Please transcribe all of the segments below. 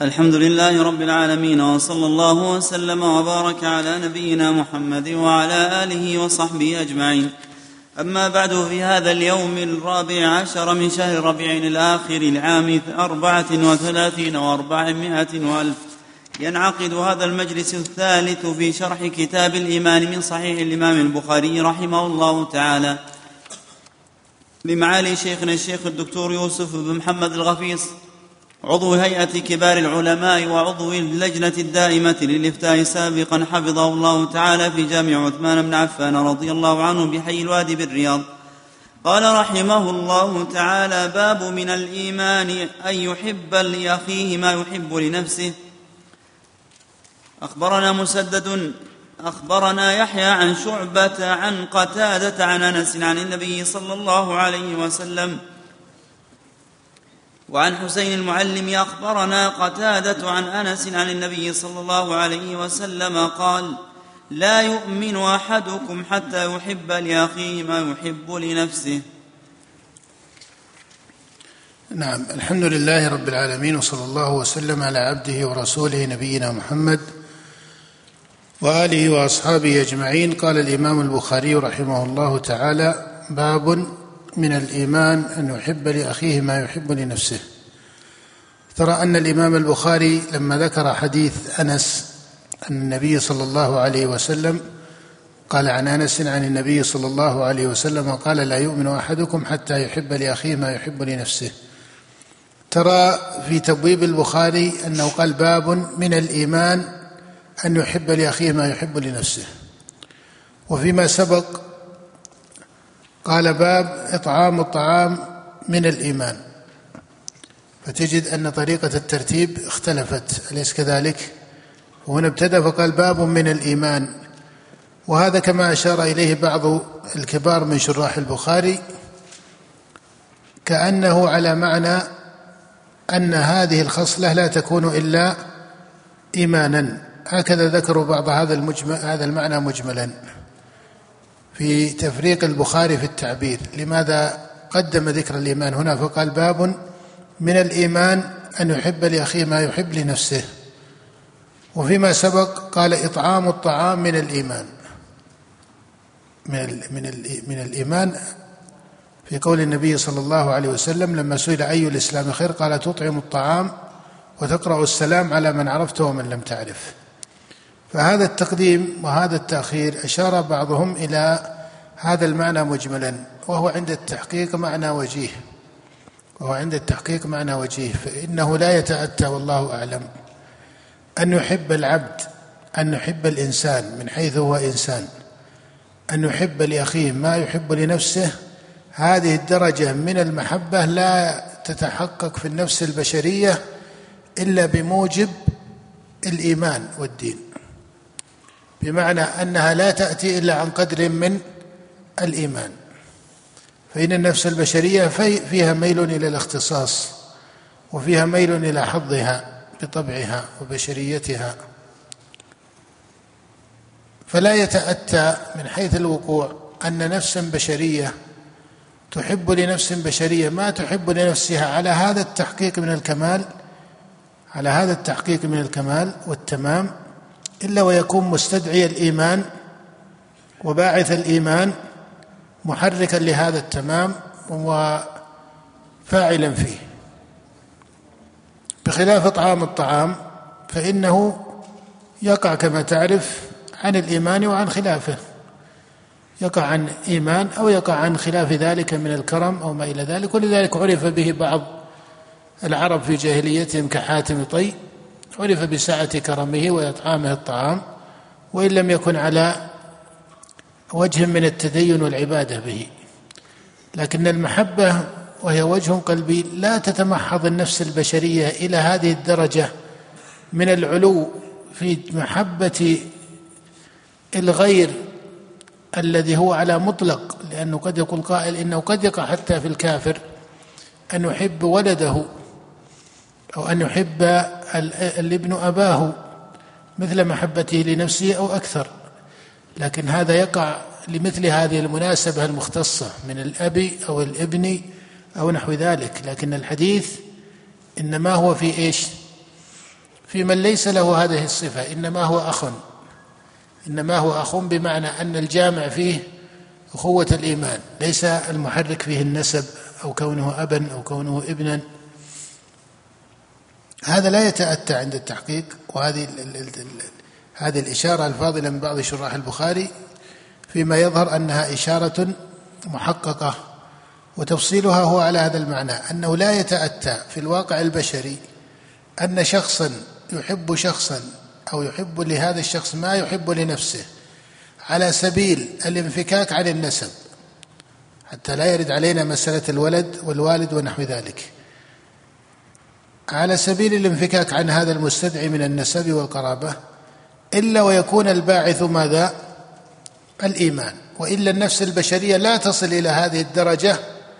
الحمد لله رب العالمين، وصلى الله وسلم وبارك على نبينا محمد وعلى آله وصحبه أجمعين. أما بعد، في هذا اليوم 14 من شهر ربيع الآخر العام 34 و400 وألف ينعقد هذا المجلس الثالث في شرح كتاب الإيمان من صحيح الإمام البخاري رحمه الله تعالى، بمعالي شيخنا الشيخ الدكتور يوسف بن محمد الغفيص، عضو هيئة كبار العلماء وعضو اللجنة الدائمة للإفتاء سابقا، حفظه الله تعالى، في جامع عثمان بن عفان رضي الله عنه بحي الوادي بالرياض. قال رحمه الله تعالى: باب من الإيمان أن يحب لأخيه ما يحب لنفسه. أخبرنا مسدد أخبرنا يحيى عن شعبة عن قتادة عن أنس عن النبي صلى الله عليه وسلم. وعن حسين المعلم أخبرنا قتادة عن أنس عن النبي صلى الله عليه وسلم قال: لا يؤمن أحدكم حتى يحب لأخيه ما يحب لنفسه. نعم، الحمد لله رب العالمين، وصلى الله وسلم على عبده ورسوله نبينا محمد وآله وأصحابه أجمعين. قال الإمام البخاري رحمه الله تعالى: باب من الإيمان أن يحب لأخيه ما يحب لنفسه. ترى أن الإمام البخاري لما ذكر حديث أنس أن النبي صلى الله عليه وسلم قال عن أنس عن النبي صلى الله عليه وسلم قال: لا يؤمن أحدكم حتى يحب لأخيه ما يحب لنفسه. ترى في تبويب البخاري أنه قال: باب من الإيمان أن يحب لأخيه ما يحب لنفسه، وفيما سبق قال: باب إطعام الطعام من الإيمان. فتجد أن طريقة الترتيب اختلفت، أليس كذلك؟ وهنا ابتدأ فقال: باب من الإيمان، وهذا كما أشار إليه بعض الكبار من شراح البخاري كأنه على معنى أن هذه الخصلة لا تكون إلا إيمانا. هكذا ذكروا بعض هذا المعنى مجملا في تفريق البخاري في التعبير. لماذا قدم ذكر الإيمان هنا فقال: باب من الإيمان أن يحب لأخيه ما يحب لنفسه، وفيما سبق قال: إطعام الطعام من الإيمان. من الإيمان في قول النبي صلى الله عليه وسلم لما سئل أي الإسلام خير قال: تطعم الطعام وتقرأ السلام على من عرفته ومن لم تعرف. فهذا التقديم وهذا التأخير أشار بعضهم إلى هذا المعنى مجملا، وهو عند التحقيق معنى وجيه، فإنه لا يتأتى والله أعلم أن يحب العبد، أن يحب الإنسان من حيث هو إنسان، أن يحب لأخيه ما يحب لنفسه. هذه الدرجة من المحبة لا تتحقق في النفس البشرية إلا بموجب الإيمان والدين، بمعنى أنها لا تأتي إلا عن قدر من الإيمان. فإن النفس البشرية فيها ميل إلى الاختصاص، وفيها ميل إلى حظها بطبعها وبشريتها، فلا يتأتى من حيث الوقوع أن نفسا بشرية تحب لنفس بشرية ما تحب لنفسها على هذا التحقيق من الكمال والتمام، إلا ويكون مستدعي الإيمان وباعث الإيمان محركا لهذا التمام وفاعلا فيه، بخلاف طعام الطعام فإنه يقع كما تعرف عن الإيمان وعن خلافه، يقع عن إيمان أو يقع عن خلاف ذلك من الكرم أو ما إلى ذلك. ولذلك عرف به بعض العرب في جاهليتهم كحاتم طي، عرف بسعة كرمه وإطعامه الطعام، وإن لم يكن على وجه من التدين والعبادة به. لكن المحبة وهي وجه قلبي لا تتمحض النفس البشرية إلى هذه الدرجة من العلو في محبة الغير الذي هو على مطلق، لأنه قد يقول قائل إنه قد يقع حتى في الكافر أن يحب ولده أو أن يحب الابن أباه مثل محبته لنفسه أو أكثر، لكن هذا يقع لمثل هذه المناسبة المختصة من الأب أو الابن أو نحو ذلك. لكن الحديث إنما هو في إيش؟ في من ليس له هذه الصفة إنما هو أخ بمعنى أن الجامع فيه أخوة الإيمان، ليس المحرك فيه النسب أو كونه أبا أو كونه ابنا. هذا لا يتأتى عند التحقيق. وهذه الإشارة الفاضلة من بعض شراح البخاري فيما يظهر أنها إشارة محققة، وتفصيلها هو على هذا المعنى، أنه لا يتأتى في الواقع البشري أن شخصا يحب شخصا أو يحب لهذا الشخص ما يحب لنفسه على سبيل الانفكاك عن النسب، حتى لا يرد علينا مسألة الولد والوالد ونحو ذلك، على سبيل الانفكاك عن هذا المستدعي من النسب والقرابة، إلا ويكون الباعث ماذا؟ الإيمان. وإلا النفس البشرية لا تصل إلى هذه الدرجة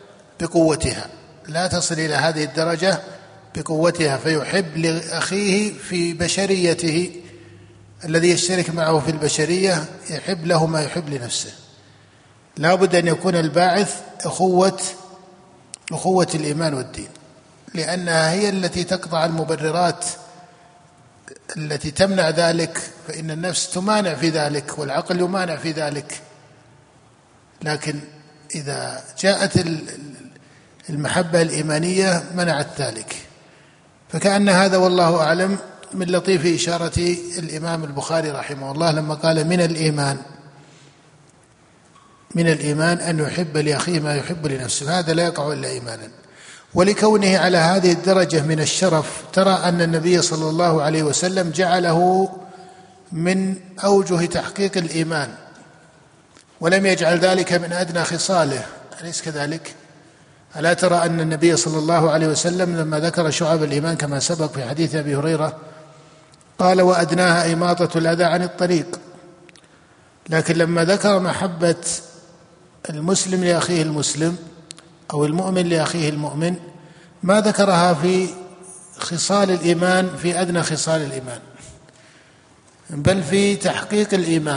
بقوتها، فيحب لأخيه في بشريته الذي يشترك معه في البشرية، يحب له ما يحب لنفسه. لا بد أن يكون الباعث أخوة الإيمان والدين، لأنها هي التي تقطع المبررات التي تمنع ذلك، فإن النفس تمانع في ذلك والعقل يمانع في ذلك. لكن إذا جاءت المحبة الإيمانية منعت ذلك. فكأن هذا والله أعلم من لطيف إشارة الإمام البخاري رحمه الله لما قال من الإيمان أن يحب لأخيه ما يحب لنفسه، هذا لا يقع إلا إيمانا. ولكونه على هذه الدرجة من الشرف، ترى أن النبي صلى الله عليه وسلم جعله من أوجه تحقيق الإيمان، ولم يجعل ذلك من أدنى خصاله، أليس كذلك؟ ألا ترى أن النبي صلى الله عليه وسلم لما ذكر شعب الإيمان كما سبق في حديث أبي هريرة قال وأدناها إماطة الأذى عن الطريق، لكن لما ذكر محبة المسلم لأخيه المسلم أو المؤمن لأخيه المؤمن ما ذكرها في خصال الإيمان، في أدنى خصال الإيمان، بل في تحقيق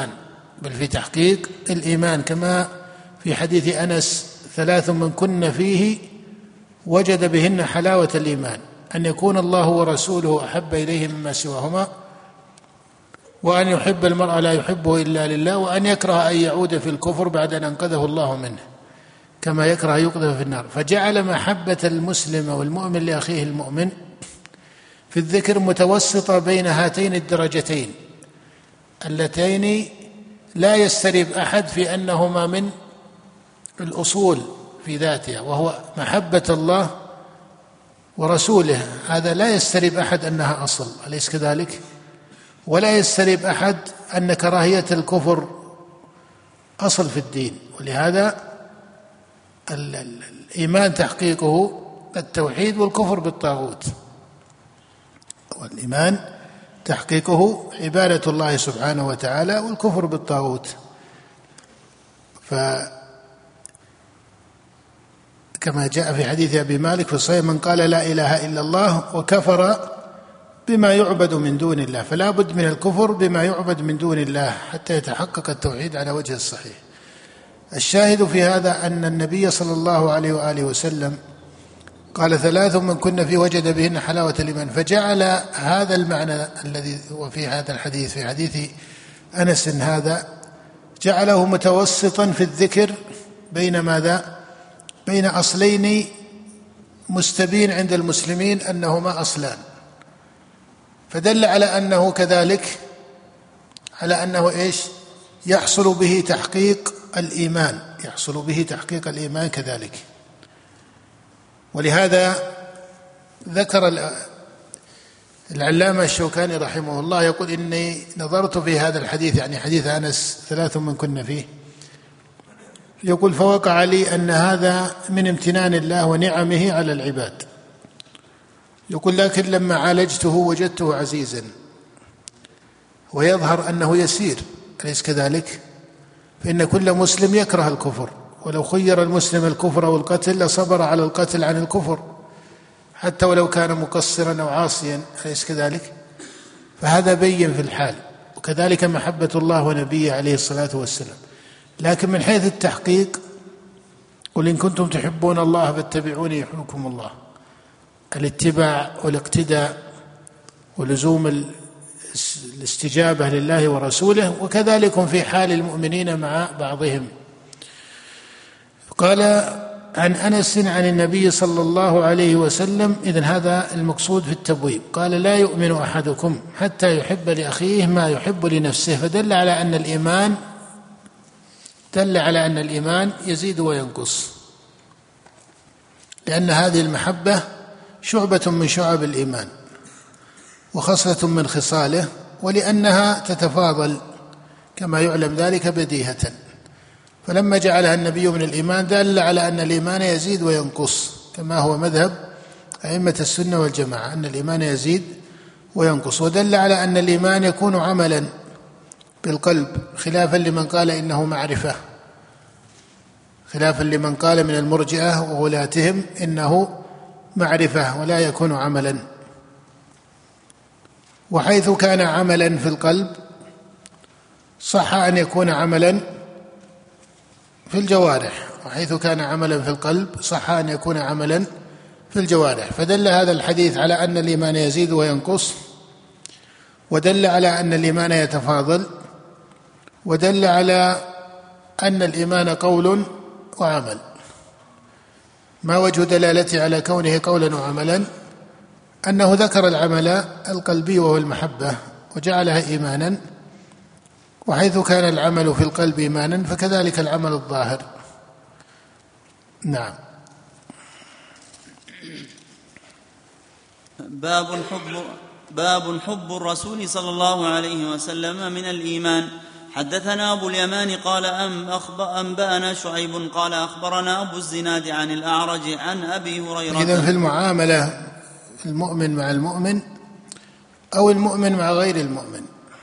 الإيمان، كما في حديث أنس: 3 من كن فيه وجد بهن حلاوة الإيمان، أن يكون الله ورسوله أحب إليه مما سواهما، وأن يحب المرء لا يحبه إلا لله، وأن يكره أن يعود في الكفر بعد أن أنقذه الله منه كما يكره يقذف في النار. فجعل محبة المسلم والمؤمن لأخيه المؤمن في الذكر متوسطة بين هاتين الدرجتين اللتين لا يستريب أحد في أنهما من الأصول في ذاتها، وهو محبة الله ورسوله. هذا لا يستريب أحد أنها أصل، أليس كذلك؟ ولا يستريب أحد أن كراهية الكفر أصل في الدين. ولهذا الإيمان تحقيقه التوحيد والكفر بالطاغوت، والإيمان تحقيقه عبادة الله سبحانه وتعالى والكفر بالطاغوت. فكما جاء في حديث أبي مالك في الصحيح: من قال لا إله إلا الله وكفر بما يعبد من دون الله، فلا بد من الكفر بما يعبد من دون الله حتى يتحقق التوحيد على وجه الصحيح. الشاهد في هذا أن النبي صلى الله عليه وآله وسلم قال: 3 من كن فيه وجد بهن حلاوة الإيمان، فجعل هذا المعنى الذي هو في هذا الحديث في حديث أنس هذا جعله متوسطا في الذكر بين ماذا؟ بين أصلين مستبين عند المسلمين أنهما أصلان، فدل على أنه كذلك، على أنه إيش؟ يحصل به تحقيق الإيمان كذلك. ولهذا ذكر العلامة الشوكاني رحمه الله يقول: إني نظرت في هذا الحديث، يعني حديث أنس 3 من كن فيه، يقول: فوقع لي أن هذا من امتنان الله ونعمه على العباد. يقول: لكن لما عالجته وجدته عزيزا، ويظهر أنه يسير، أليس كذلك؟ فإن كل مسلم يكره الكفر، ولو خير المسلم الكفر أو القتل لصبر على القتل عن الكفر حتى ولو كان مقصرا أو عاصيا، أليس كذلك؟ فهذا بين في الحال. وكذلك محبة الله ونبيه عليه الصلاة والسلام. لكن من حيث التحقيق: قل إن كنتم تحبون الله فاتبعوني يحببكم الله. الاتباع والاقتداء ولزوم الاستجابة لله ورسوله، وكذلك في حال المؤمنين مع بعضهم. قال عن أنس عن النبي صلى الله عليه وسلم، إذن هذا المقصود في التبويب، قال لا يؤمن أحدكم حتى يحب لأخيه ما يحب لنفسه، فدل على أن الإيمان يزيد وينقص، لأن هذه المحبة شعبة من شعب الإيمان وخصلة من خصاله، ولأنها تتفاضل كما يعلم ذلك بديهة، فلما جعلها النبي من الإيمان دل على أن الإيمان يزيد وينقص، كما هو مذهب أئمة السنة والجماعة أن الإيمان يزيد وينقص، ودل على أن الإيمان يكون عملا بالقلب، خلافا لمن قال إنه معرفة، خلافا لمن قال من المرجئة وغلاتهم إنه معرفة ولا يكون عملا. وحيث كان عملا في القلب صح أن يكون عملا في الجوارح، وحيث كان عملا في القلب صح أن يكون عملا في الجوارح، فدل هذا الحديث على أن الإيمان يزيد وينقص، ودل على أن الإيمان يتفاضل، ودل على أن الإيمان قول وعمل. ما وجه دلالته على كونه قولا وعملا؟ أنه ذكر العمل القلبي وهو المحبة وجعلها إيمانا، وحيث كان العمل في القلب إيمانا فكذلك العمل الظاهر. نعم. باب حب الرسول صلى الله عليه وسلم من الإيمان. حدثنا أبو اليمان قال أنبأنا شعيب قال أخبرنا أبو الزناد عن الأعرج عن أبي هريرة. إذن في المعاملة المؤمن مع المؤمن أو المؤمن مع غير المؤمن،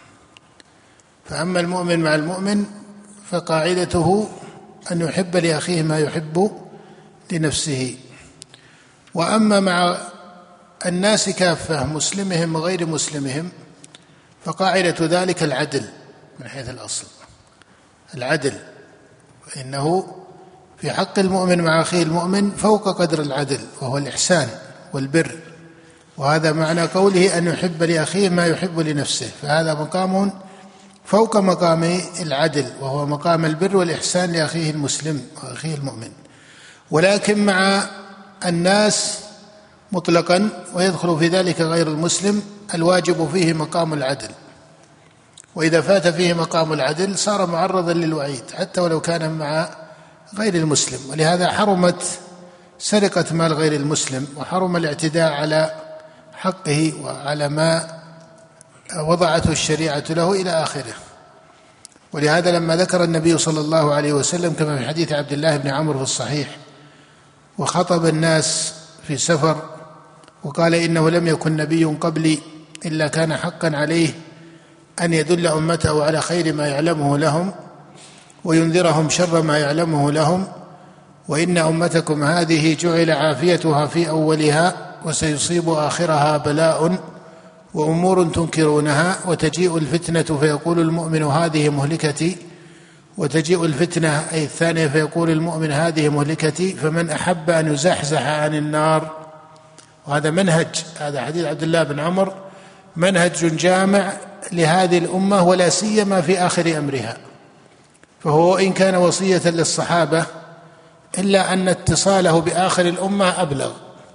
فأما المؤمن مع المؤمن فقاعدته أن يحب لأخيه ما يحب لنفسه، وأما مع الناس كافة مسلمهم وغير مسلمهم فقاعدة ذلك العدل من حيث الأصل، العدل، فإنه في حق المؤمن مع أخيه المؤمن فوق قدر العدل وهو الإحسان والبر، وهذا معنى قوله أن يحب لأخيه ما يحب لنفسه، فهذا مقام فوق مقام العدل وهو مقام البر والإحسان لأخيه المسلم وأخيه المؤمن. ولكن مع الناس مطلقا ويدخل في ذلك غير المسلم الواجب فيه مقام العدل، وإذا فات فيه مقام العدل صار معرضا للوعيد حتى ولو كان مع غير المسلم. ولهذا حرمت سرقة مال غير المسلم، وحرم الاعتداء على حقه وعلى ما وضعته الشريعة له إلى آخره. ولهذا لما ذكر النبي صلى الله عليه وسلم كما في حديث عبد الله بن عمرو في الصحيح وخطب الناس في سفر وقال إنه لم يكن نبي قبلي إلا كان حقا عليه أن يدل أمته على خير ما يعلمه لهم وينذرهم شر ما يعلمه لهم، وإن أمتكم هذه جعل عافيتها في أولها وسيصيب آخرها بلاء وأمور تنكرونها، وتجيء الفتنة فيقول المؤمن هذه مهلكتي، وتجيء الفتنة أي الثانية فيقول المؤمن هذه مهلكتي، فمن أحب أن يزحزح عن النار. وهذا منهج، هذا حديث عبد الله بن عمرو منهج جامع لهذه الأمة ولا سيما في آخر أمرها، فهو إن كان وصية للصحابة إلا أن اتصاله بآخر الأمة أبلغ،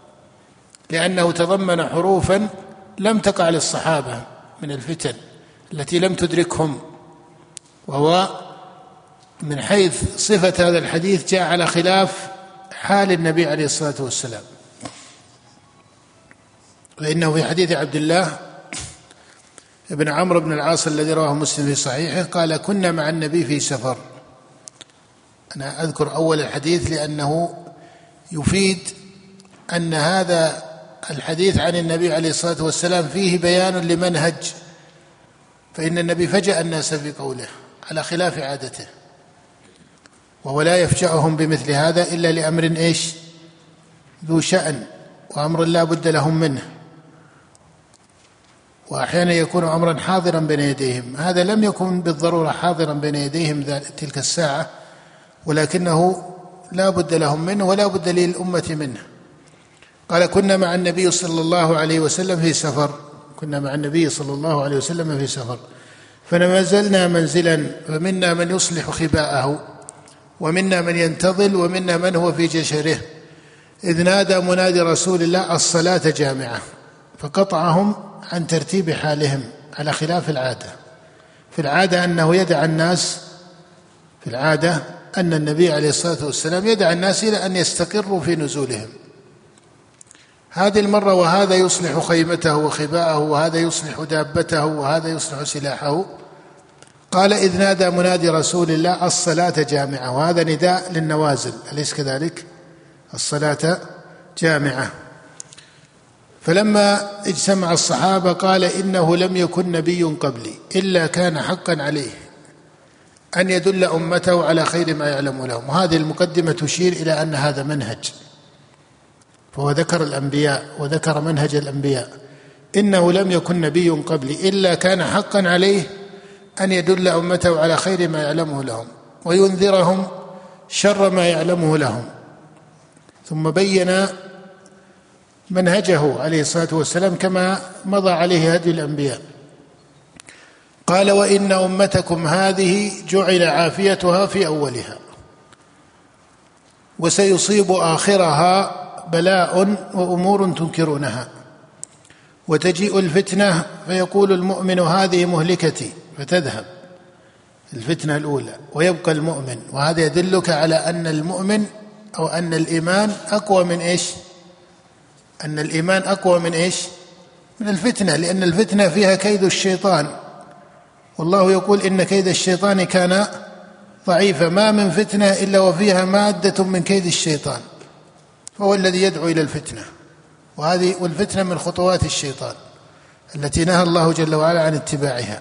لأنه تضمن حروفا لم تقع للصحابة من الفتن التي لم تدركهم، وهو من حيث صفة هذا الحديث جاء على خلاف حال النبي عليه الصلاة والسلام. فإنه في حديث عبد الله ابن عمرو بن العاص الذي رواه مسلم في صحيحه قال كنا مع النبي في سفر. أنا أذكر أول الحديث لأنه يفيد أن هذا الحديث عن النبي عليه الصلاة والسلام فيه بيان لمنهج، فإن النبي فجأ الناس في قوله على خلاف عادته، وهو لا يفجأهم بمثل هذا إلا لأمر إيش؟ ذو شأن، وأمر لا بد لهم منه، وأحيانا يكون أمرا حاضرا بين يديهم. هذا لم يكن بالضرورة حاضرا بين يديهم تلك الساعة، ولكنه لا بد لهم منه ولا بد للأمة منه. قال كنا مع النبي صلى الله عليه وسلم في سفر كنا مع النبي صلى الله عليه وسلم في سفر، فنزلنا منزلا فمنا من يصلح خباءه ومنا من ينتظل ومنا من هو في جشره، إذ نادى منادي رسول الله الصلاة جامعة، فقطعهم عن ترتيب حالهم على خلاف العادة. في العادة أنه يدعى الناس، في العادة أن النبي عليه الصلاة والسلام يدعى الناس إلى أن يستقروا في نزولهم. هذه المرة وهذا يصلح خيمته وخباءه وهذا يصلح دابته وهذا يصلح سلاحه. قال إذ نادى منادي رسول الله الصلاة جامعة، وهذا نداء للنوازل، أليس كذلك؟ الصلاة جامعة. فلما اجتمع الصحابة قال إنه لم يكن نبي قبلي إلا كان حقا عليه أن يدل أمته على خير ما يعلم لهم. وهذه المقدمة تشير إلى أن هذا منهج، فهو ذكر الأنبياء وذكر منهج الأنبياء. إنه لم يكن نبي قبلي إلا كان حقا عليه أن يدل أمته على خير ما يعلمه لهم وينذرهم شر ما يعلمه لهم. ثم بين منهجه عليه الصلاة والسلام كما مضى عليه هدي الأنبياء. قال وإن أمتكم هذه جعل عافيتها في أولها وسيصيب آخرها بلاء وأمور تنكرونها، وتجيء الفتنة فيقول المؤمن هذه مهلكتي فتذهب الفتنة الأولى ويبقى المؤمن. وهذا يدلك على أن المؤمن أو أن الإيمان أقوى من إيش؟ أن الإيمان أقوى من إيش؟ من الفتنة، لأن الفتنة فيها كيد الشيطان، والله يقول إن كيد الشيطان كان ضعيفا. ما من فتنة إلا وفيها مادة من كيد الشيطان، فهو الذي يدعو إلى الفتنة. والفتنة من خطوات الشيطان التي نهى الله جل وعلا عن اتباعها.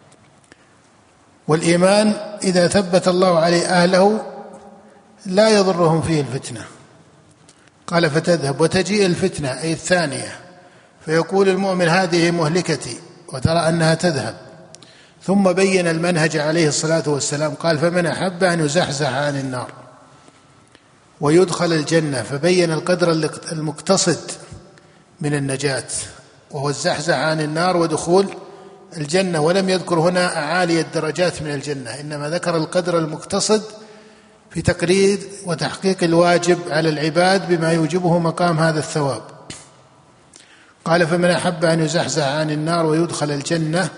والإيمان إذا ثبت الله عليه أهله لا يضرهم فيه الفتنة. قال فتذهب وتجيء الفتنة أي الثانية فيقول المؤمن هذه مهلكتي، وترى أنها تذهب. ثم بين المنهج عليه الصلاة والسلام قال فمن أحب أن يزحزح عن النار ويدخل الجنة، فبين القدر المقتصد من النجاة وهو الزحزح عن النار ودخول الجنة، ولم يذكر هنا أعالي الدرجات من الجنة، إنما ذكر القدر المقتصد في تقرير وتحقيق الواجب على العباد بما يوجبه مقام هذا الثواب. قال فمن أحب أن يزحزح عن النار ويدخل الجنة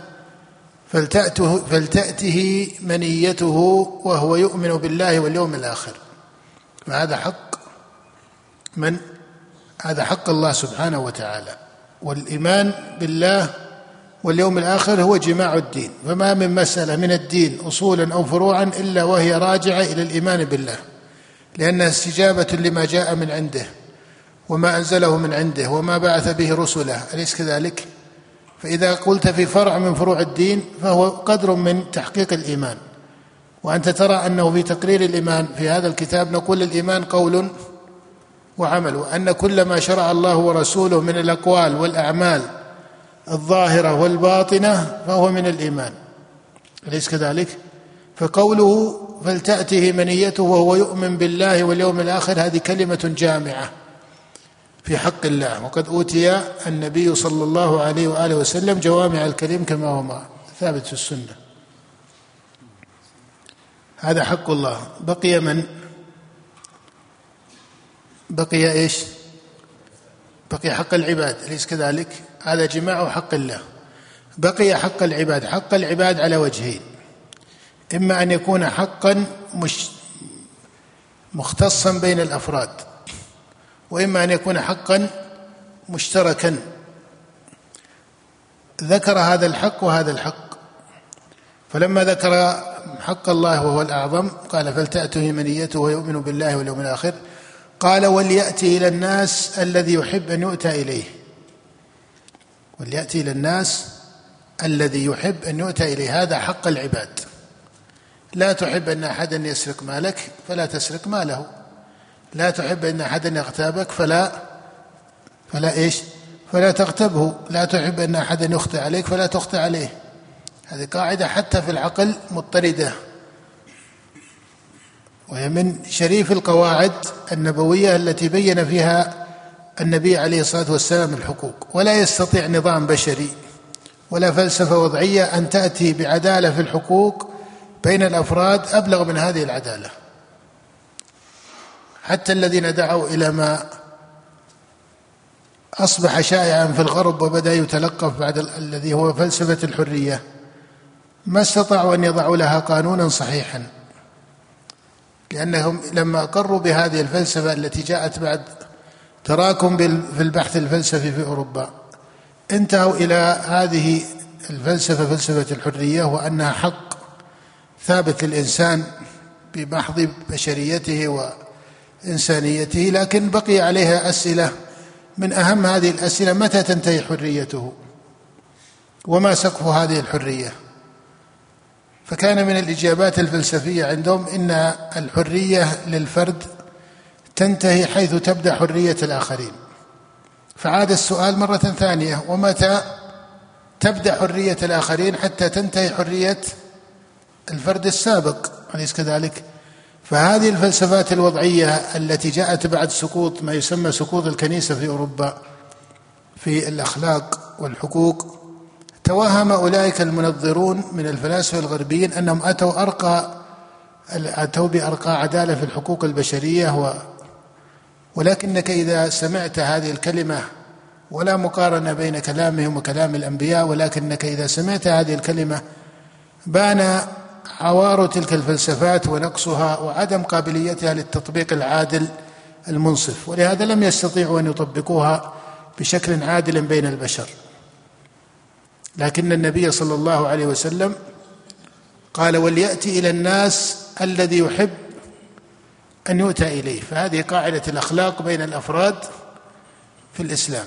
فلتأته منيته وهو يؤمن بالله واليوم الآخر. فهذا حق من؟ هذا حق الله سبحانه وتعالى. والإيمان بالله واليوم الآخر هو جماع الدين، فما من مسألة من الدين أصولا أو فروعا إلا وهي راجعة إلى الإيمان بالله، لأنها استجابة لما جاء من عنده وما أنزله من عنده وما بعث به رسله، أليس كذلك؟ فإذا قلت في فرع من فروع الدين فهو قدر من تحقيق الإيمان. وأنت ترى أنه في تقرير الإيمان في هذا الكتاب نقول الإيمان قول وعمل، وأن كل ما شرع الله ورسوله من الأقوال والأعمال الظاهرة والباطنة فهو من الإيمان، أليس كذلك؟ فقوله فلتأته منيته وهو يؤمن بالله واليوم الآخر هذه كلمة جامعة في حق الله، وقد أوتي النبي صلى الله عليه وآله وسلم جوامع الكلم كما هو ثابت في السنة. هذا حق الله. بقي من؟ بقي إيش؟ بقي حق العباد، أليس كذلك؟ هذا جماع حق الله. بقي حق العباد. حق العباد على وجهين: إما أن يكون حقا مختصا بين الأفراد، وإما أن يكون حقا مشتركا. ذكر هذا الحق وهذا الحق، فلما ذكر حق الله وهو الأعظم قال فلتأته منيته ويؤمن بالله واليوم الآخر، قال وليأتي إلى الناس الذي يحب أن يؤتى إليه. وليأتي إلى الناس الذي يحب أن يؤتى إليه، هذا حق العباد. لا تحب أن أحدا يسرق مالك فلا تسرق ماله، لا تحب أن أحدا يغتابك فلا إيش؟ فلا تغتبه، لا تحب أن أحدا يخطئ عليك فلا تخطئ عليه. هذه قاعدة حتى في العقل مضطردة، وهي من شريف القواعد النبوية التي بين فيها النبي عليه الصلاة والسلام الحقوق، ولا يستطيع نظام بشري ولا فلسفة وضعية أن تأتي بعدالة في الحقوق بين الأفراد أبلغ من هذه العدالة. حتى الذين دعوا إلى ما أصبح شائعا في الغرب وبدأ يتلقف بعد الذي هو فلسفة الحرية ما استطاعوا أن يضعوا لها قانونا صحيحا، لأنهم لما أقروا بهذه الفلسفة التي جاءت بعد تراكم في البحث الفلسفي في أوروبا انتهوا إلى هذه الفلسفة، فلسفة الحرية، وأنها حق ثابت للإنسان بمحض بشريته وإنسانيته، لكن بقي عليها أسئلة. من أهم هذه الأسئلة متى تنتهي حريته وما سقف هذه الحرية؟ فكان من الإجابات الفلسفية عندهم إن الحرية للفرد تنتهي حيث تبدأ حرية الآخرين. فعاد السؤال مرة ثانية: ومتى تبدأ حرية الآخرين حتى تنتهي حرية الفرد السابق؟ أليس كذلك؟ فهذه الفلسفات الوضعية التي جاءت بعد سقوط ما يسمى سقوط الكنيسة في أوروبا في الأخلاق والحقوق، توهم أولئك المنظرون من الفلاسفة الغربيين أنهم أتوا بأرقى عدالة في الحقوق البشرية، ولكنك إذا سمعت هذه الكلمة، ولا مقارنة بين كلامهم وكلام الأنبياء، ولكنك إذا سمعت هذه الكلمة بان عوار تلك الفلسفات ونقصها وعدم قابليتها للتطبيق العادل المنصف، ولهذا لم يستطيعوا أن يطبقوها بشكل عادل بين البشر. لكن النبي صلى الله عليه وسلم قال: وليأتي إلى الناس الذي يحب أن يؤتى إليه. فهذه قاعدة الأخلاق بين الأفراد في الإسلام.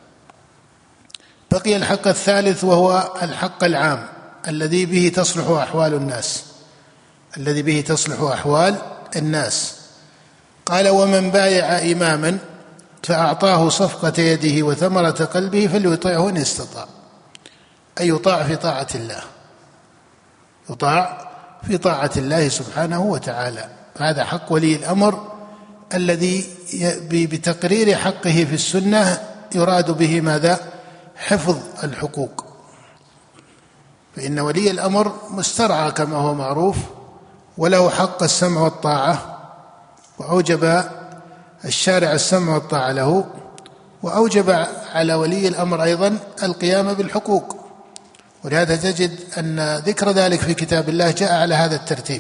بقي الحق الثالث وهو الحق العام الذي به تصلح أحوال الناس، الذي به تصلح أحوال الناس. قال: ومن بايع إماما فأعطاه صفقة يده وثمرة قلبه فليطيعه إن استطاع. أي يطاع في طاعة الله، يطاع في طاعة الله سبحانه وتعالى. هذا حق ولي الأمر الذي بتقرير حقه في السنة يراد به ماذا؟ حفظ الحقوق. فإن ولي الأمر مسترعى كما هو معروف، وله حق السمع والطاعة، وأوجب الشارع السمع والطاعة له، وأوجب على ولي الأمر أيضا القيام بالحقوق. ولهذا تجد أن ذكر ذلك في كتاب الله جاء على هذا الترتيب.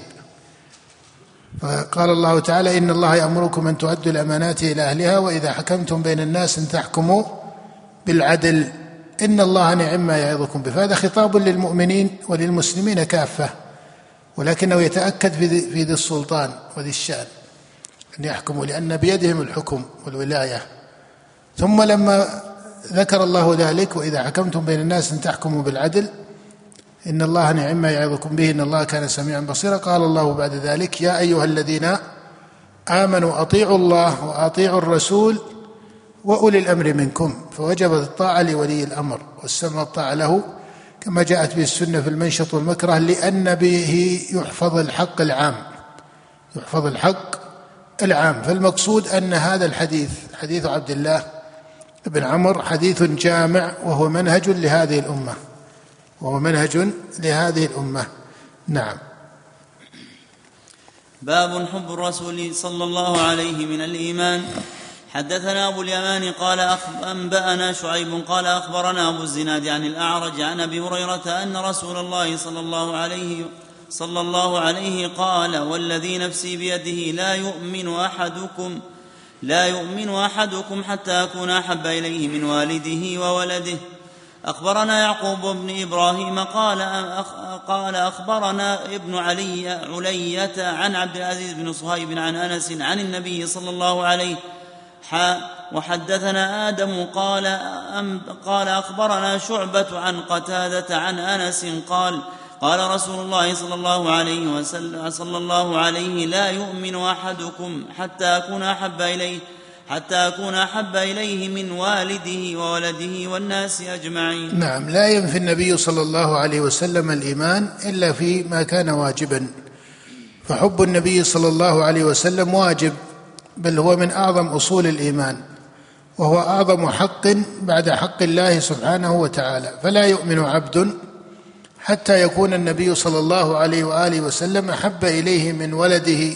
فقال الله تعالى: إن الله يأمركم أن تؤدوا الأمانات إلى أهلها وإذا حكمتم بين الناس أن تحكموا بالعدل إن الله نعم ما يعظكم به. فهذا خطاب للمؤمنين وللمسلمين كافة، ولكنه يتأكد في ذي السلطان وذي الشأن أن يحكموا، لأن بيدهم الحكم والولاية. ثم لما ذكر الله ذلك: وإذا حكمتم بين الناس أن تحكموا بالعدل إن الله نعم ما يعظكم به إن الله كان سميعا بصيرا، قال الله بعد ذلك: يا أيها الذين آمنوا أطيعوا الله وأطيعوا الرسول وأولي الأمر منكم. فوجبت الطاعة لولي الأمر والسمع والطاعة له كما جاءت به السنة في المنشط والمكره، لأن به يحفظ الحق العام، يحفظ الحق العام. فالمقصود أن هذا الحديث، حديث عبد الله بن عمر، حديث جامع وهو منهج لهذه الأمة، وهو منهج لهذه الأمة. نعم. باب حب الرسول صلى الله عليه من الإيمان. حدثنا أبو اليمان قال أنبأنا شعيب قال أخبرنا أبو الزناد عن الأعرج عن أبي هريرة أن رسول الله صلى الله عليه قال: والذي نفسي بيده لا يؤمن أحدكم حتى أكون أحب إليه من والده وولده. أخبرنا يعقوب بن إبراهيم قال أخبرنا ابن علية عن عبد العزيز بن صهيب عن أنس عن النبي صلى الله عليه وحدثنا آدم قال أخبرنا شعبة عن قتادة عن أنس قال رسول الله صلى الله عليه: لا يؤمن أحدكم حتى أكون أحب إليه من والده وولده والناس أجمعين. نعم. لا ينفي النبي صلى الله عليه وسلم الإيمان إلا فيما كان واجبا، فحب النبي صلى الله عليه وسلم واجب، بل هو من أعظم أصول الإيمان. وهو أعظم حق بعد حق الله سبحانه وتعالى. فلا يؤمن عبد حتى يكون النبي صلى الله عليه وآله وسلم أحب إليه من ولده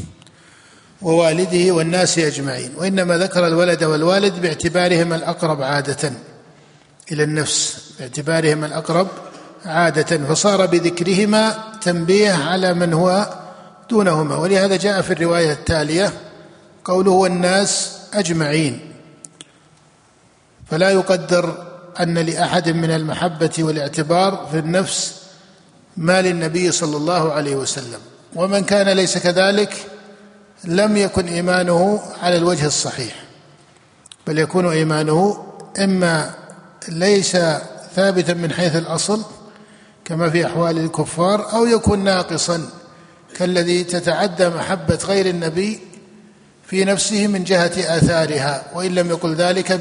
ووالده والناس أجمعين، وإنما ذكر الولد والوالد باعتبارهما الأقرب عادة إلى النفس، باعتبارهما الأقرب عادة، فصار بذكرهما تنبيه على من هو دونهما. ولهذا جاء في الرواية التالية قوله والناس أجمعين، فلا يقدر أن لأحد من المحبة والاعتبار في النفس ما للنبي صلى الله عليه وسلم، ومن كان ليس كذلك لم يكن إيمانه على الوجه الصحيح، بل يكون إيمانه إما ليس ثابتا من حيث الأصل كما في أحوال الكفار، أو يكون ناقصا كالذي تتعدى محبة غير النبي في نفسه من جهة آثارها، وإن لم يقل ذلك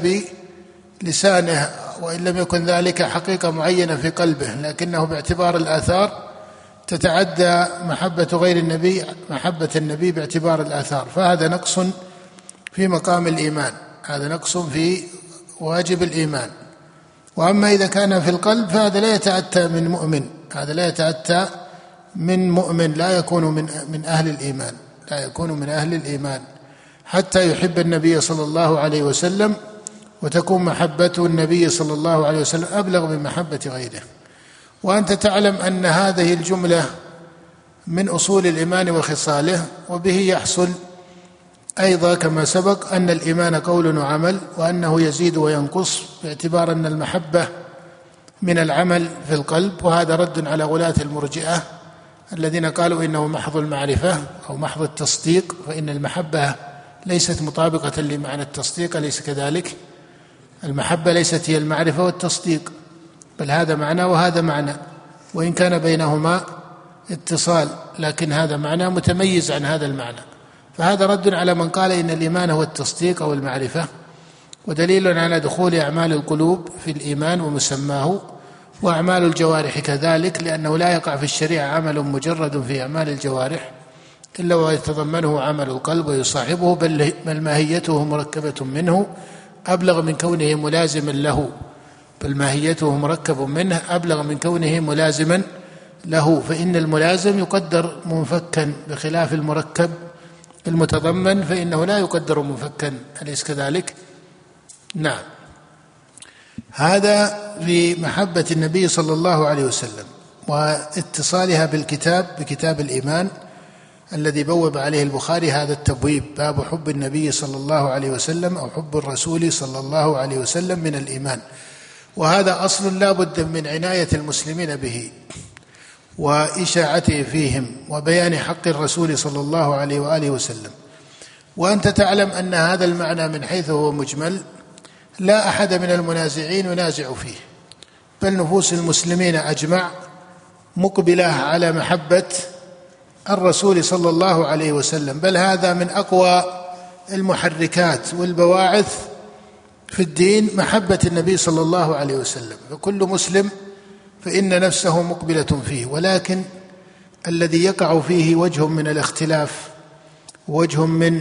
بلسانه، وإن لم يكن ذلك حقيقة معينة في قلبه، لكنه باعتبار الآثار تتعدى محبة غير النبي محبة النبي باعتبار الآثار، فهذا نقص في مقام الإيمان، هذا نقص في واجب الإيمان. وأما إذا كان في القلب فهذا لا يتأتى من مؤمن، هذا لا يتأتى من مؤمن، لا يكون من أهل الإيمان، لا يكون من أهل الإيمان حتى يحب النبي صلى الله عليه وسلم، وتكون محبة النبي صلى الله عليه وسلم أبلغ من محبة غيره. وأنت تعلم أن هذه الجملة من أصول الإيمان وخصاله، وبه يحصل أيضا كما سبق أن الإيمان قول وعمل، وأنه يزيد وينقص باعتبار أن المحبة من العمل في القلب، وهذا رد على غلاة المرجئة الذين قالوا إنه محض المعرفة أو محض التصديق، فإن المحبة ليست مطابقة لمعنى التصديق، أليس كذلك؟ المحبة ليست هي المعرفة والتصديق، بل هذا معنى وهذا معنى، وإن كان بينهما اتصال، لكن هذا معنى متميز عن هذا المعنى. فهذا رد على من قال إن الإيمان هو التصديق أو المعرفة، ودليل على دخول أعمال القلوب في الإيمان ومسماه، وأعمال الجوارح كذلك، لأنه لا يقع في الشريعة عمل مجرد في أعمال الجوارح إلا ويتضمنه عمل القلب ويصاحبه، بل ماهيته مركبة منه أبلغ من كونه ملازما له، بل ماهيته مركب منه أبلغ من كونه ملازما له، فإن الملازم يقدر منفكا بخلاف المركب المتضمن فإنه لا يقدر منفكا، أليس كذلك؟ نعم. هذا في محبة النبي صلى الله عليه وسلم واتصالها بكتاب الإيمان الذي بوب عليه البخاري هذا التبويب، باب حب النبي صلى الله عليه وسلم أو حب الرسول صلى الله عليه وسلم من الإيمان. وهذا أصل لا بد من عناية المسلمين به وإشاعته فيهم وبيان حق الرسول صلى الله عليه وآله وسلم. وأنت تعلم أن هذا المعنى من حيث هو مجمل لا أحد من المنازعين ينازع فيه، بل نفوس المسلمين أجمع مقبلة على محبة الرسول صلى الله عليه وسلم، بل هذا من أقوى المحركات والبواعث في الدين محبة النبي صلى الله عليه وسلم. فكل مسلم فإن نفسه مقبلة فيه، ولكن الذي يقع فيه وجه من الاختلاف، وجه من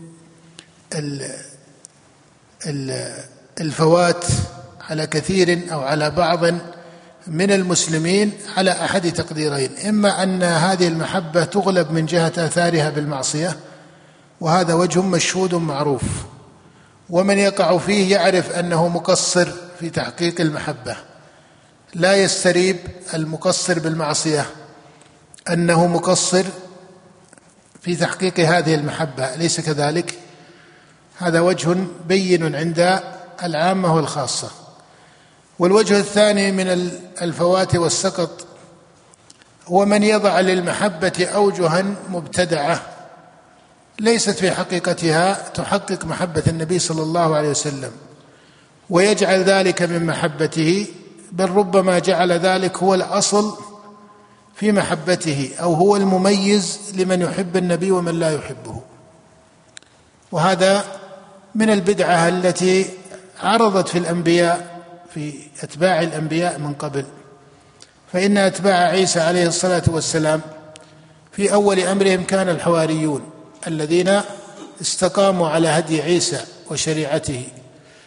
الفوات على كثير أو على بعض من المسلمين على أحد تقديرين: إما أن هذه المحبة تغلب من جهة آثارها بالمعصية، وهذا وجه مشهود معروف، ومن يقع فيه يعرف أنه مقصر في تحقيق المحبة، لا يستريب المقصر بالمعصية أنه مقصر في تحقيق هذه المحبة، ليس كذلك؟ هذا وجه بين عند العامة والخاصة. والوجه الثاني من الفوات والسقط هو من يضع للمحبة أوجها مبتدعة ليست في حقيقتها تحقق محبة النبي صلى الله عليه وسلم، ويجعل ذلك من محبته، بل ربما جعل ذلك هو الأصل في محبته، أو هو المميز لمن يحب النبي ومن لا يحبه. وهذا من البدعة التي عرضت في الأنبياء، في أتباع الأنبياء من قبل. فإن أتباع عيسى عليه الصلاة والسلام في أول أمرهم كان الحواريون الذين استقاموا على هدي عيسى وشريعته،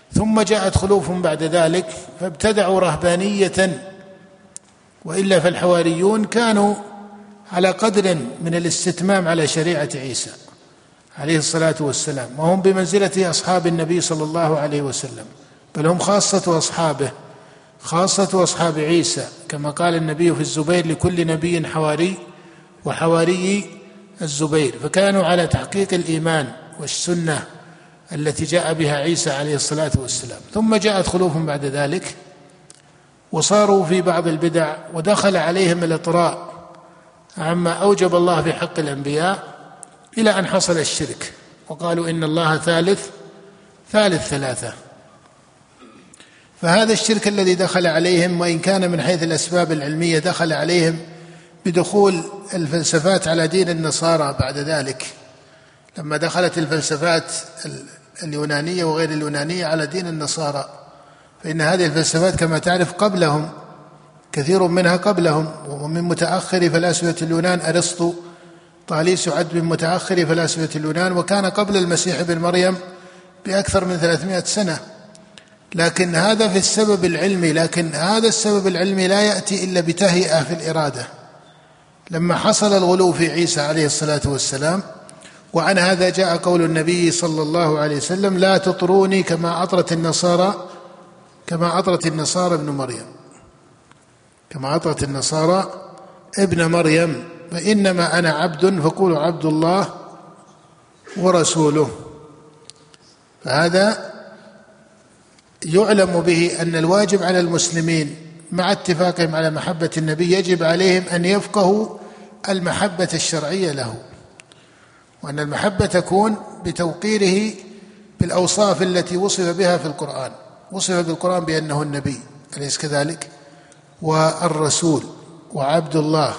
ثم جاءت خلوف بعد ذلك فابتدعوا رهبانية، وإلا فالحواريون كانوا على قدر من الاستتمام على شريعة عيسى عليه الصلاة والسلام، وهم بمنزلة أصحاب النبي صلى الله عليه وسلم، بل هم خاصة أصحابه، خاصة أصحاب عيسى، كما قال النبي في الزبير: لكل نبي حواري وحواري الزبير. فكانوا على تحقيق الإيمان والسنة التي جاء بها عيسى عليه الصلاة والسلام. ثم جاءت خلوف بعد ذلك وصاروا في بعض البدع، ودخل عليهم الإطراء عما أوجب الله في حق الأنبياء، إلى أن حصل الشرك، وقالوا إن الله ثالث ثلاثة. فهذا الشرك الذي دخل عليهم، وإن كان من حيث الأسباب العلمية دخل عليهم بدخول الفلسفات على دين النصارى بعد ذلك، لما دخلت الفلسفات اليونانية وغير اليونانية على دين النصارى، فإن هذه الفلسفات كما تعرف قبلهم، كثير منها قبلهم، ومن متأخر فلاسفة اليونان أرسطو، طاليس يعد من متأخر فلاسفة اليونان، وكان قبل المسيح ابن مريم بأكثر من 300 سنة. لكن هذا في السبب العلمي، لكن هذا السبب العلمي لا يأتي إلا بتهيئة في الإرادة. لما حصل الغلو في عيسى عليه الصلاة والسلام، وعن هذا جاء قول النبي صلى الله عليه وسلم: لا تطروني كما أطرت النصارى ابن مريم، كما أطرت النصارى ابن مريم، فإنما أنا عبد فقولوا عبد الله ورسوله. فهذا يعلم به أن الواجب على المسلمين مع اتفاقهم على محبة النبي يجب عليهم أن يفقهوا المحبة الشرعية له، وأن المحبة تكون بتوقيره بالأوصاف التي وصف بها في القرآن. وصف بالقرآن بأنه النبي، أليس كذلك؟ والرسول وعبد الله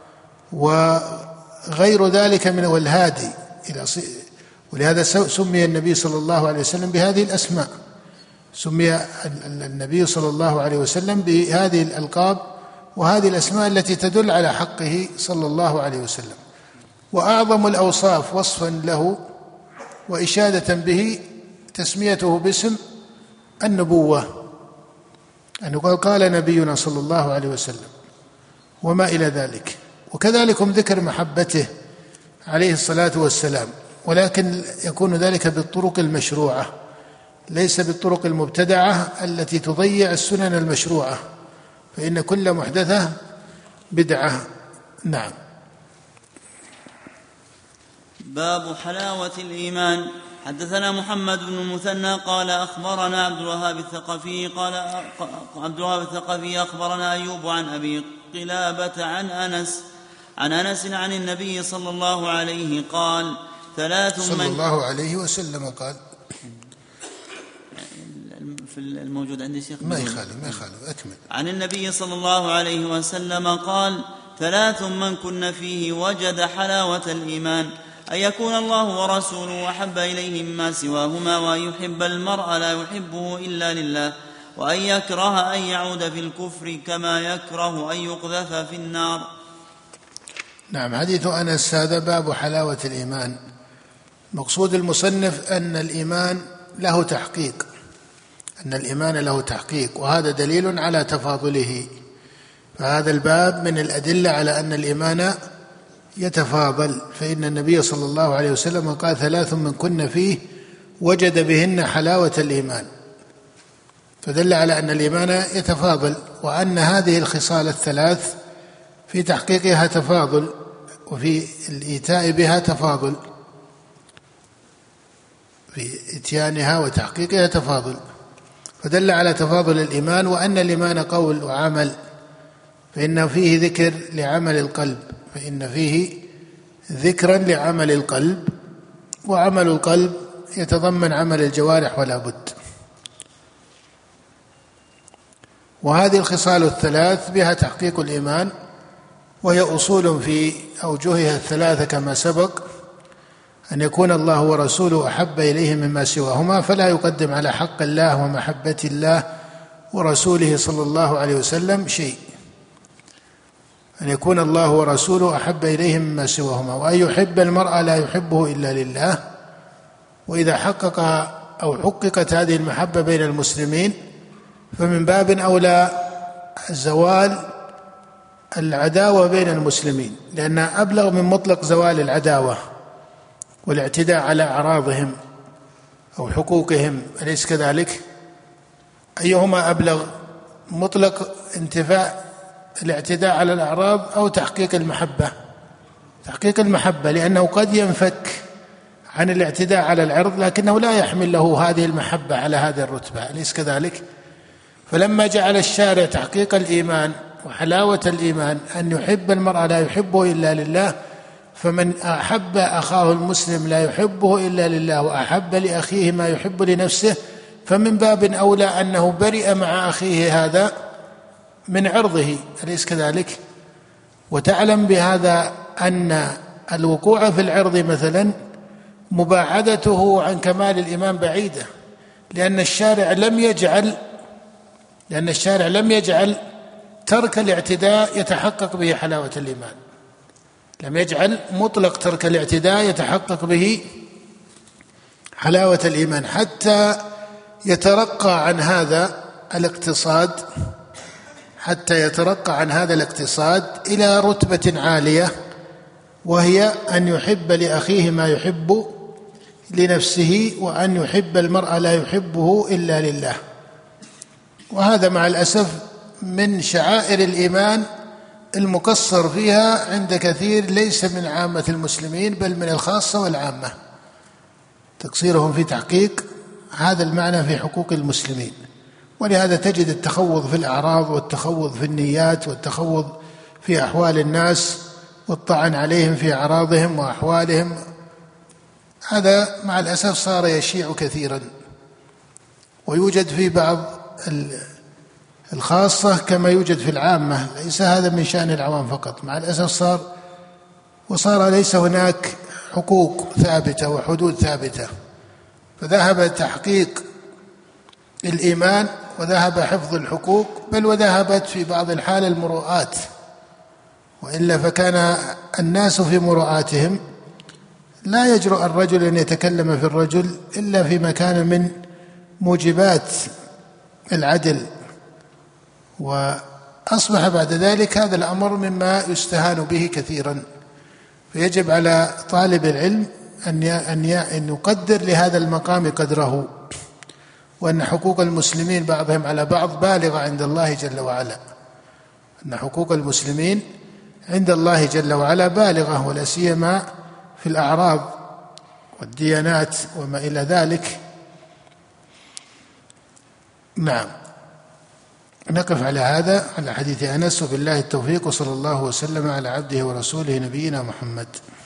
وغير ذلك من والهادي، ولهذا سمي النبي صلى الله عليه وسلم بهذه الأسماء، سمي النبي صلى الله عليه وسلم بهذه الألقاب وهذه الأسماء التي تدل على حقه صلى الله عليه وسلم. وأعظم الأوصاف وصفا له وإشادة به تسميته باسم النبوة، أنه قال نبينا صلى الله عليه وسلم وما إلى ذلك. وكذلك ذكر محبته عليه الصلاة والسلام، ولكن يكون ذلك بالطرق المشروعة، ليس بالطرق المبتدعة التي تضيع السنن المشروعة، فإن كل محدثة بدعة. نعم. باب حلاوة الإيمان. حدثنا محمد بن المثنى قال أخبرنا عبد الوهاب الثقفي قال عبد الوهاب الثقفي أخبرنا أيوب عن أبي قلابة عن أنس عن النبي صلى الله عليه قال: ثلاث صلى الله عليه وسلم قال، في الموجود عندي شيخ ما يخالف أكمل. عن النبي صلى الله عليه وسلم قال: ثلاث من كن فيه وجد حلاوة الإيمان: أن يكون الله ورسوله أحب إليه مما سواهما، وأن يحب المرء لا يحبه إلا لله، وأن يكره أن يعود في الكفر كما يكره أن يقذف في النار. نعم. حديث أنس هذا باب حلاوة الإيمان. مقصود المصنف أن الإيمان له تحقيق، وهذا دليل على تفاضله. فهذا الباب من الأدلة على أن الإيمان يتفاضل، فإن النبي صلى الله عليه وسلم قال: ثلاث من كن فيه وجد بهن حلاوة الإيمان، فدل على أن الإيمان يتفاضل، وأن هذه الخصال الثلاث في تحقيقها تفاضل، وفي الإيتاء بها تفاضل، في إتيانها وتحقيقها تفاضل، فدل على تفاضل الإيمان. وأن الإيمان قول وعمل، فإن فيه ذكر لعمل القلب، فإن فيه ذكرا لعمل القلب، وعمل القلب يتضمن عمل الجوارح ولا بد. وهذه الخصال الثلاث بها تحقيق الإيمان، وهي أصول في أوجهها الثلاثة كما سبق: أن يكون الله ورسوله أحب إليه مما سواهما، فلا يقدم على حق الله ومحبة الله ورسوله صلى الله عليه وسلم شيء. أن يكون الله ورسوله أحب إليه مما سواهما، وأن يحب المرء لا يحبه إلا لله. وإذا حقق أو حققت هذه المحبة بين المسلمين فمن باب أولى زوال العداوة بين المسلمين، لأنها أبلغ من مطلق زوال العداوة والاعتداء على أعراضهم أو حقوقهم، أليس كذلك؟ أيهما أبلغ، مطلق انتفاء الاعتداء على الأعراض أو تحقيق المحبة؟ تحقيق المحبة، لأنه قد ينفك عن الاعتداء على العرض لكنه لا يحمل له هذه المحبة على هذه الرتبة، أليس كذلك؟ فلما جعل الشارع تحقيق الإيمان وحلاوة الإيمان أن يحب المرء لا يحبه إلا لله، فمن أحب أخاه المسلم لا يحبه إلا لله وأحب لأخيه ما يحب لنفسه، فمن باب أولى أنه برئ مع أخيه هذا من عرضه، أليس كذلك؟ وتعلم بهذا أن الوقوع في العرض مثلا مباعدته عن كمال الإيمان بعيدة، لأن الشارع لم يجعل ترك الاعتداء يتحقق به حلاوة الإيمان، لم يجعل مطلق ترك الاعتداء يتحقق به حلاوة الإيمان، حتى يترقى عن هذا الاقتصاد إلى رتبة عالية، وهي أن يحب لأخيه ما يحب لنفسه، وأن يحب المرء لا يحبه إلا لله. وهذا مع الأسف من شعائر الإيمان المقصر فيها عند كثير ليس من عامة المسلمين بل من الخاصة والعامة، تقصيرهم في تحقيق هذا المعنى في حقوق المسلمين. ولهذا تجد التخوض في الأعراض والتخوض في النيات والتخوض في أحوال الناس والطعن عليهم في أعراضهم وأحوالهم، هذا مع الأسف صار يشيع كثيرا، ويوجد في بعض الخاصة كما يوجد في العامة، ليس هذا من شأن العوام فقط، مع الأسف وصار ليس هناك حقوق ثابتة وحدود ثابتة، فذهب تحقيق الإيمان وذهب حفظ الحقوق، بل وذهبت في بعض الحال المروءات، وإلا فكان الناس في مروءاتهم لا يجرؤ الرجل أن يتكلم في الرجل إلا فيما كان من موجبات العدل، وأصبح بعد ذلك هذا الأمر مما يستهان به كثيرا. فيجب على طالب العلم أن يقدر لهذا المقام قدره، وأن حقوق المسلمين بعضهم على بعض بالغة عند الله جل وعلا، أن حقوق المسلمين عند الله جل وعلا بالغة، ولا سيما في الأعراض والديانات وما إلى ذلك. نعم، نقف على هذا، على حديث أنس، وبالله التوفيق، وصلى الله وسلم على عبده ورسوله نبينا محمد.